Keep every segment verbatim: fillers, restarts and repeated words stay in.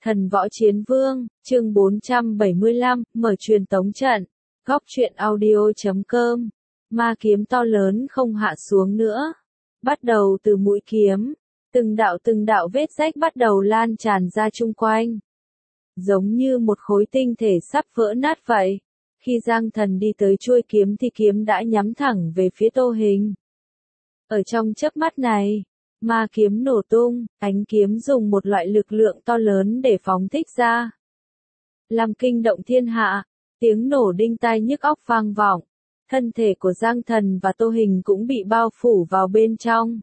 Thần võ chiến vương, chương bốn trăm bảy mươi lăm, mở truyền tống trận. Góc truyện audio chấm com. Ma kiếm to lớn không hạ xuống nữa. Bắt đầu từ mũi kiếm, từng đạo từng đạo vết rách bắt đầu lan tràn ra chung quanh. Giống như một khối tinh thể sắp vỡ nát vậy. Khi Giang Thần đi tới chuôi kiếm thì kiếm đã nhắm thẳng về phía Tô Hình. Ở trong chớp mắt này, ma kiếm nổ tung, ánh kiếm dùng một loại lực lượng to lớn để phóng thích ra. Làm kinh động thiên hạ, tiếng nổ đinh tai nhức óc vang vọng. Thân thể của Giang Thần và Tô Hình cũng bị bao phủ vào bên trong.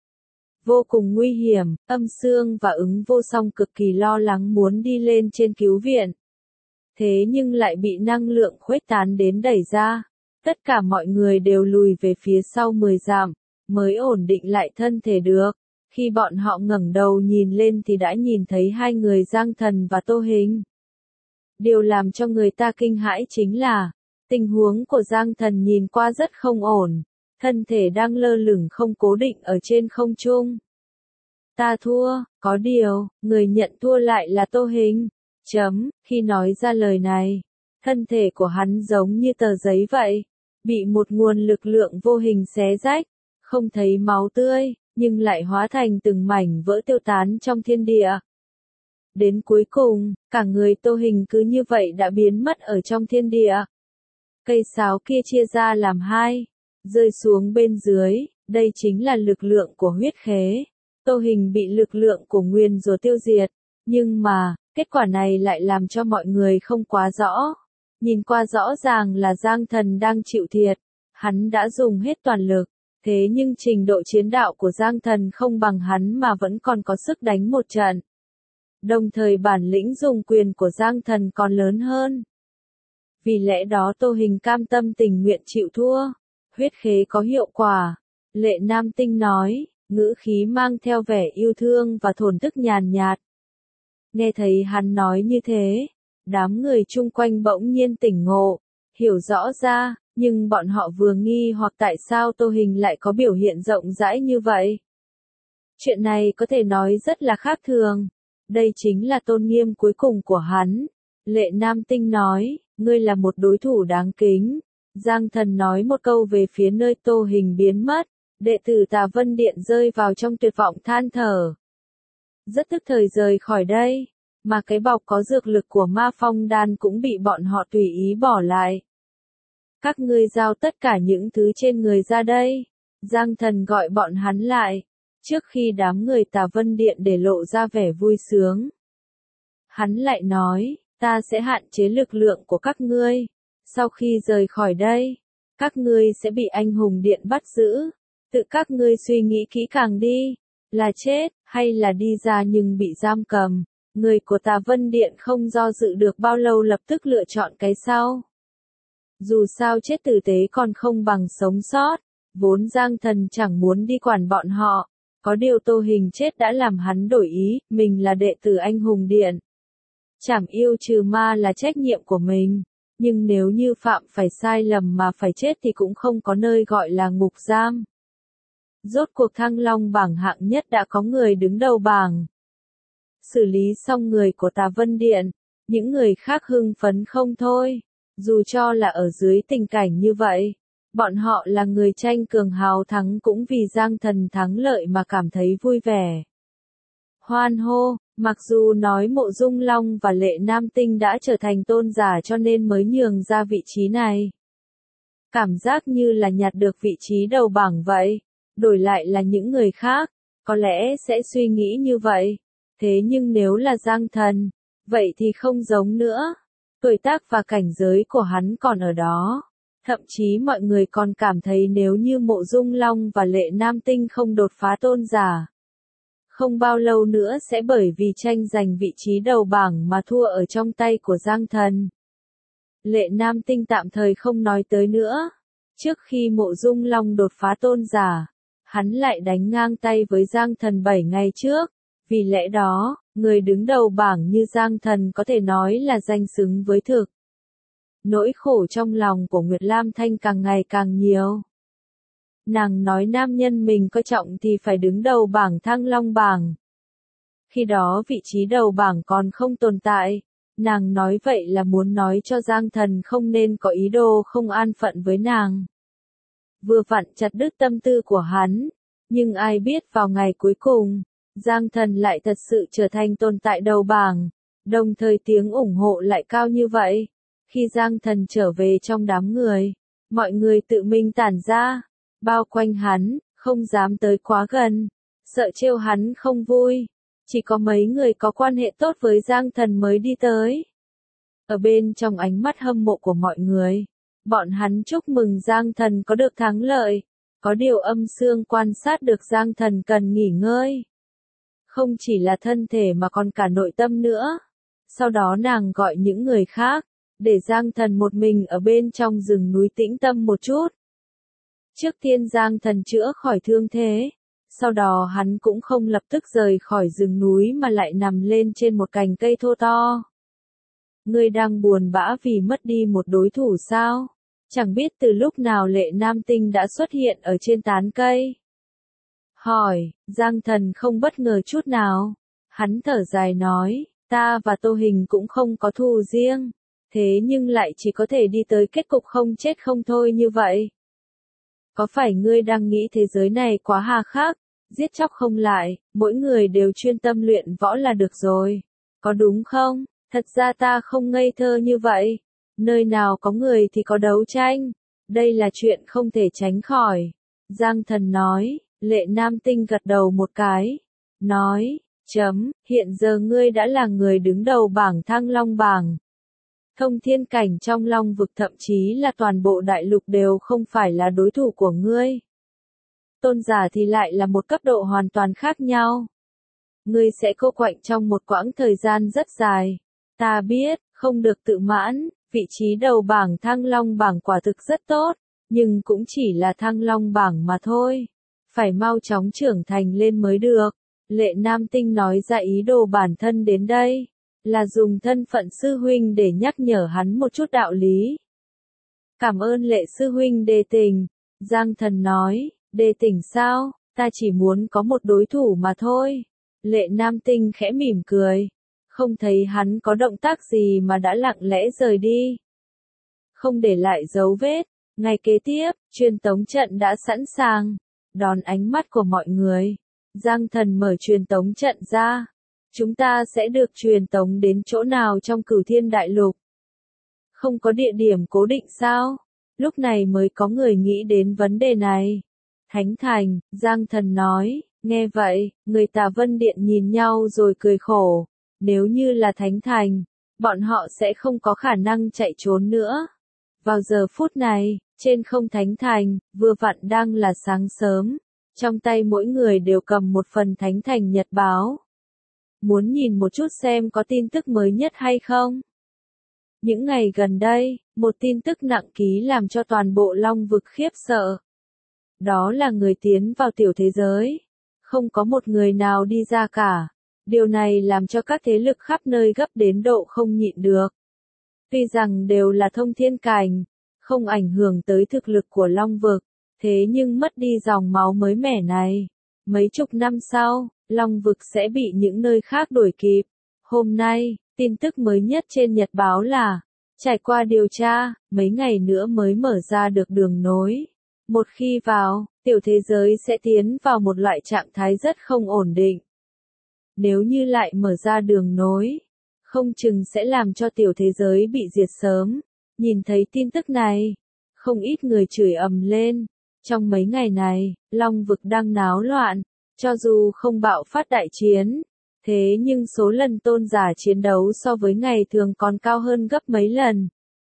Vô cùng nguy hiểm, Âm Xương và Ứng Vô Song cực kỳ lo lắng muốn đi lên trên cứu viện. Thế nhưng lại bị năng lượng khuếch tán đến đẩy ra. Tất cả mọi người đều lùi về phía sau mười dặm, mới ổn định lại thân thể được. Khi bọn họ ngẩng đầu nhìn lên thì đã nhìn thấy hai người Giang Thần và Tô Hình. Điều làm cho người ta kinh hãi chính là, tình huống của Giang Thần nhìn qua rất không ổn, thân thể đang lơ lửng không cố định ở trên không trung. Ta thua, có điều, người nhận thua lại là Tô Hình. Chấm, khi nói ra lời này, thân thể của hắn giống như tờ giấy vậy, bị một nguồn lực lượng vô hình xé rách, không thấy máu tươi, nhưng lại hóa thành từng mảnh vỡ tiêu tán trong thiên địa. Đến cuối cùng, cả người Tô Hình cứ như vậy đã biến mất ở trong thiên địa. Cây sáo kia chia ra làm hai, rơi xuống bên dưới, đây chính là lực lượng của huyết khế. Tô Hình bị lực lượng của nguyên rủa tiêu diệt, nhưng mà, kết quả này lại làm cho mọi người không quá rõ. Nhìn qua rõ ràng là Giang Thần đang chịu thiệt, hắn đã dùng hết toàn lực, thế nhưng trình độ chiến đạo của Giang Thần không bằng hắn mà vẫn còn có sức đánh một trận. Đồng thời bản lĩnh dùng quyền của Giang Thần còn lớn hơn. Vì lẽ đó Tô Hình cam tâm tình nguyện chịu thua. Huyết khế có hiệu quả. Lệ Nam Tinh nói, ngữ khí mang theo vẻ yêu thương và thổn thức nhàn nhạt. Nghe thấy hắn nói như thế, đám người chung quanh bỗng nhiên tỉnh ngộ, hiểu rõ ra, nhưng bọn họ vừa nghi hoặc tại sao Tô Hình lại có biểu hiện rộng rãi như vậy. Chuyện này có thể nói rất là khác thường. Đây chính là tôn nghiêm cuối cùng của hắn. Lệ Nam Tinh nói, ngươi là một đối thủ đáng kính. Giang Thần nói một câu về phía nơi Tô Hình biến mất. Đệ tử Tà Vân Điện rơi vào trong tuyệt vọng than thở. Rất tức thời rời khỏi đây, mà cái bọc có dược lực của Ma Phong Đan cũng bị bọn họ tùy ý bỏ lại. Các ngươi giao tất cả những thứ trên người ra đây. Giang Thần gọi bọn hắn lại, trước khi đám người Tà Vân Điện để lộ ra vẻ vui sướng. Hắn lại nói, ta sẽ hạn chế lực lượng của các ngươi. Sau khi rời khỏi đây, các ngươi sẽ bị anh hùng điện bắt giữ. Tự các ngươi suy nghĩ kỹ càng đi, là chết, hay là đi ra nhưng bị giam cầm. Người của Tà Vân Điện không do dự được bao lâu lập tức lựa chọn cái sau. Dù sao chết tử tế còn không bằng sống sót, vốn Giang Thần chẳng muốn đi quản bọn họ. Có điều Tô Hình chết đã làm hắn đổi ý, mình là đệ tử anh hùng điện. Trảm yêu trừ ma là trách nhiệm của mình, nhưng nếu như phạm phải sai lầm mà phải chết thì cũng không có nơi gọi là ngục giam. Rốt cuộc Thăng Long bảng hạng nhất đã có người đứng đầu bảng. Xử lý xong người của Tà Vân Điện, những người khác hưng phấn không thôi, dù cho là ở dưới tình cảnh như vậy. Bọn họ là người tranh cường hào thắng cũng vì Giang Thần thắng lợi mà cảm thấy vui vẻ. Hoan hô, mặc dù nói Mộ Dung Long và Lệ Nam Tinh đã trở thành tôn giả cho nên mới nhường ra vị trí này. Cảm giác như là nhặt được vị trí đầu bảng vậy, đổi lại là những người khác, có lẽ sẽ suy nghĩ như vậy. Thế nhưng nếu là Giang Thần, vậy thì không giống nữa. Tuổi tác và cảnh giới của hắn còn ở đó. Thậm chí mọi người còn cảm thấy nếu như Mộ Dung Long và Lệ Nam Tinh không đột phá tôn giả, không bao lâu nữa sẽ bởi vì tranh giành vị trí đầu bảng mà thua ở trong tay của Giang Thần. Lệ Nam Tinh tạm thời không nói tới nữa. Trước khi Mộ Dung Long đột phá tôn giả, hắn lại đánh ngang tay với Giang Thần bảy ngày trước. Vì lẽ đó, người đứng đầu bảng như Giang Thần có thể nói là danh xứng với thực. Nỗi khổ trong lòng của Nguyệt Lam Thanh càng ngày càng nhiều. Nàng nói nam nhân mình coi trọng thì phải đứng đầu bảng Thăng Long bảng. Khi đó vị trí đầu bảng còn không tồn tại. Nàng nói vậy là muốn nói cho Giang Thần không nên có ý đồ không an phận với nàng. Vừa vặn chặt đứt tâm tư của hắn. Nhưng ai biết vào ngày cuối cùng, Giang Thần lại thật sự trở thành tồn tại đầu bảng. Đồng thời tiếng ủng hộ lại cao như vậy. Khi Giang Thần trở về trong đám người, mọi người tự mình tản ra, bao quanh hắn, không dám tới quá gần, sợ trêu hắn không vui. Chỉ có mấy người có quan hệ tốt với Giang Thần mới đi tới. Ở bên trong ánh mắt hâm mộ của mọi người, bọn hắn chúc mừng Giang Thần có được thắng lợi. Có điều âm xương quan sát được Giang Thần cần nghỉ ngơi. Không chỉ là thân thể mà còn cả nội tâm nữa. Sau đó nàng gọi những người khác, để Giang Thần một mình ở bên trong rừng núi tĩnh tâm một chút. Trước tiên Giang Thần chữa khỏi thương thế. Sau đó hắn cũng không lập tức rời khỏi rừng núi mà lại nằm lên trên một cành cây thô to. Ngươi đang buồn bã vì mất đi một đối thủ sao? Chẳng biết từ lúc nào Lệ Nam Tinh đã xuất hiện ở trên tán cây. Hỏi, Giang Thần không bất ngờ chút nào. Hắn thở dài nói, ta và Tô Hình cũng không có thù riêng. Thế nhưng lại chỉ có thể đi tới kết cục không chết không thôi như vậy. Có phải ngươi đang nghĩ thế giới này quá hà khắc, giết chóc không lại, mỗi người đều chuyên tâm luyện võ là được rồi. Có đúng không? Thật ra ta không ngây thơ như vậy. Nơi nào có người thì có đấu tranh. Đây là chuyện không thể tránh khỏi. Giang Thần nói, Lệ Nam Tinh gật đầu một cái. Nói, chấm, hiện giờ ngươi đã là người đứng đầu bảng Thăng Long bảng. Thông thiên cảnh trong Long vực thậm chí là toàn bộ đại lục đều không phải là đối thủ của ngươi. Tôn giả thì lại là một cấp độ hoàn toàn khác nhau. Ngươi sẽ cô quạnh trong một quãng thời gian rất dài. Ta biết, không được tự mãn, vị trí đầu bảng Thăng Long bảng quả thực rất tốt, nhưng cũng chỉ là Thăng Long bảng mà thôi. Phải mau chóng trưởng thành lên mới được. Lệ Nam Tinh nói ra ý đồ bản thân đến đây, là dùng thân phận sư huynh để nhắc nhở hắn một chút đạo lý. Cảm ơn Lệ sư huynh đề tình. Giang Thần nói, đề tình sao, ta chỉ muốn có một đối thủ mà thôi. Lệ Nam Tinh khẽ mỉm cười. Không thấy hắn có động tác gì mà đã lặng lẽ rời đi. Không để lại dấu vết. Ngày kế tiếp, truyền tống trận đã sẵn sàng. Đón ánh mắt của mọi người. Giang Thần mở truyền tống trận ra. Chúng ta sẽ được truyền tống đến chỗ nào trong Cửu Thiên Đại Lục? Không có địa điểm cố định sao? Lúc này mới có người nghĩ đến vấn đề này. Thánh Thành, Giang Thần nói. Nghe vậy, người Tà Vân Điện nhìn nhau rồi cười khổ. Nếu như là Thánh Thành, bọn họ sẽ không có khả năng chạy trốn nữa. Vào giờ phút này, trên không Thánh Thành, vừa vặn đang là sáng sớm. Trong tay mỗi người đều cầm một phần Thánh Thành Nhật báo. Muốn nhìn một chút xem có tin tức mới nhất hay không? Những ngày gần đây, một tin tức nặng ký làm cho toàn bộ Long vực khiếp sợ. Đó là người tiến vào tiểu thế giới. Không có một người nào đi ra cả. Điều này làm cho các thế lực khắp nơi gấp đến độ không nhịn được. Tuy rằng đều là thông thiên cảnh, không ảnh hưởng tới thực lực của Long vực, thế nhưng mất đi dòng máu mới mẻ này. Mấy chục năm sau, Long vực sẽ bị những nơi khác đuổi kịp. Hôm nay, tin tức mới nhất trên Nhật báo là, trải qua điều tra, mấy ngày nữa mới mở ra được đường nối. Một khi vào, tiểu thế giới sẽ tiến vào một loại trạng thái rất không ổn định. Nếu như lại mở ra đường nối, không chừng sẽ làm cho tiểu thế giới bị diệt sớm. Nhìn thấy tin tức này, không ít người chửi ầm lên. Trong mấy ngày này, Long vực đang náo loạn, cho dù không bạo phát đại chiến, thế nhưng số lần tôn giả chiến đấu so với ngày thường còn cao hơn gấp mấy lần.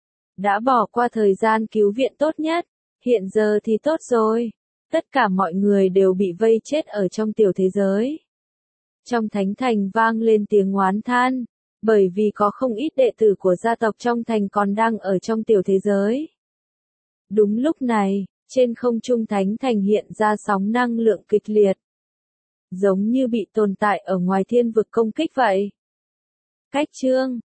Đã bỏ qua thời gian cứu viện tốt nhất, hiện giờ thì tốt rồi. Tất cả mọi người đều bị vây chết ở trong tiểu thế giới. Trong Thánh Thành vang lên tiếng oán than, bởi vì có không ít đệ tử của gia tộc trong thành còn đang ở trong tiểu thế giới. Đúng lúc này, trên không trung Thánh Thành hiện ra sóng năng lượng kịch liệt. Giống như bị tồn tại ở ngoài thiên vực công kích vậy. Cách chương